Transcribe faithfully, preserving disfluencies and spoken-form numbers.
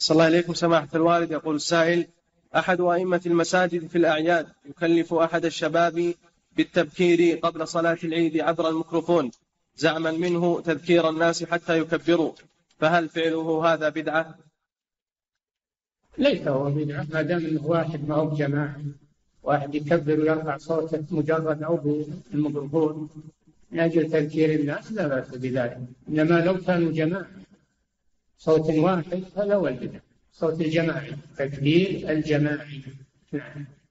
صلى الله عليكم سماحة الوالد. يقول السائل: أحد أئمة المساجد في الأعياد يكلف أحد الشباب بالتبكير قبل صلاة العيد عبر الميكروفون زعما منه تذكير الناس حتى يكبروا، فهل فعله هذا بدعة؟ ليس هو بدعة ما دام انه واحد ما هو جماعة، واحد يكبر ويرفع صوته مجرد او بالميكروفون من اجل تذكير الناس لا بأس بذلك. انما لو كانوا جماعة صوت واحد هذا هو البدعة، صوت الجماعي، تكبير الجماعي. نعم.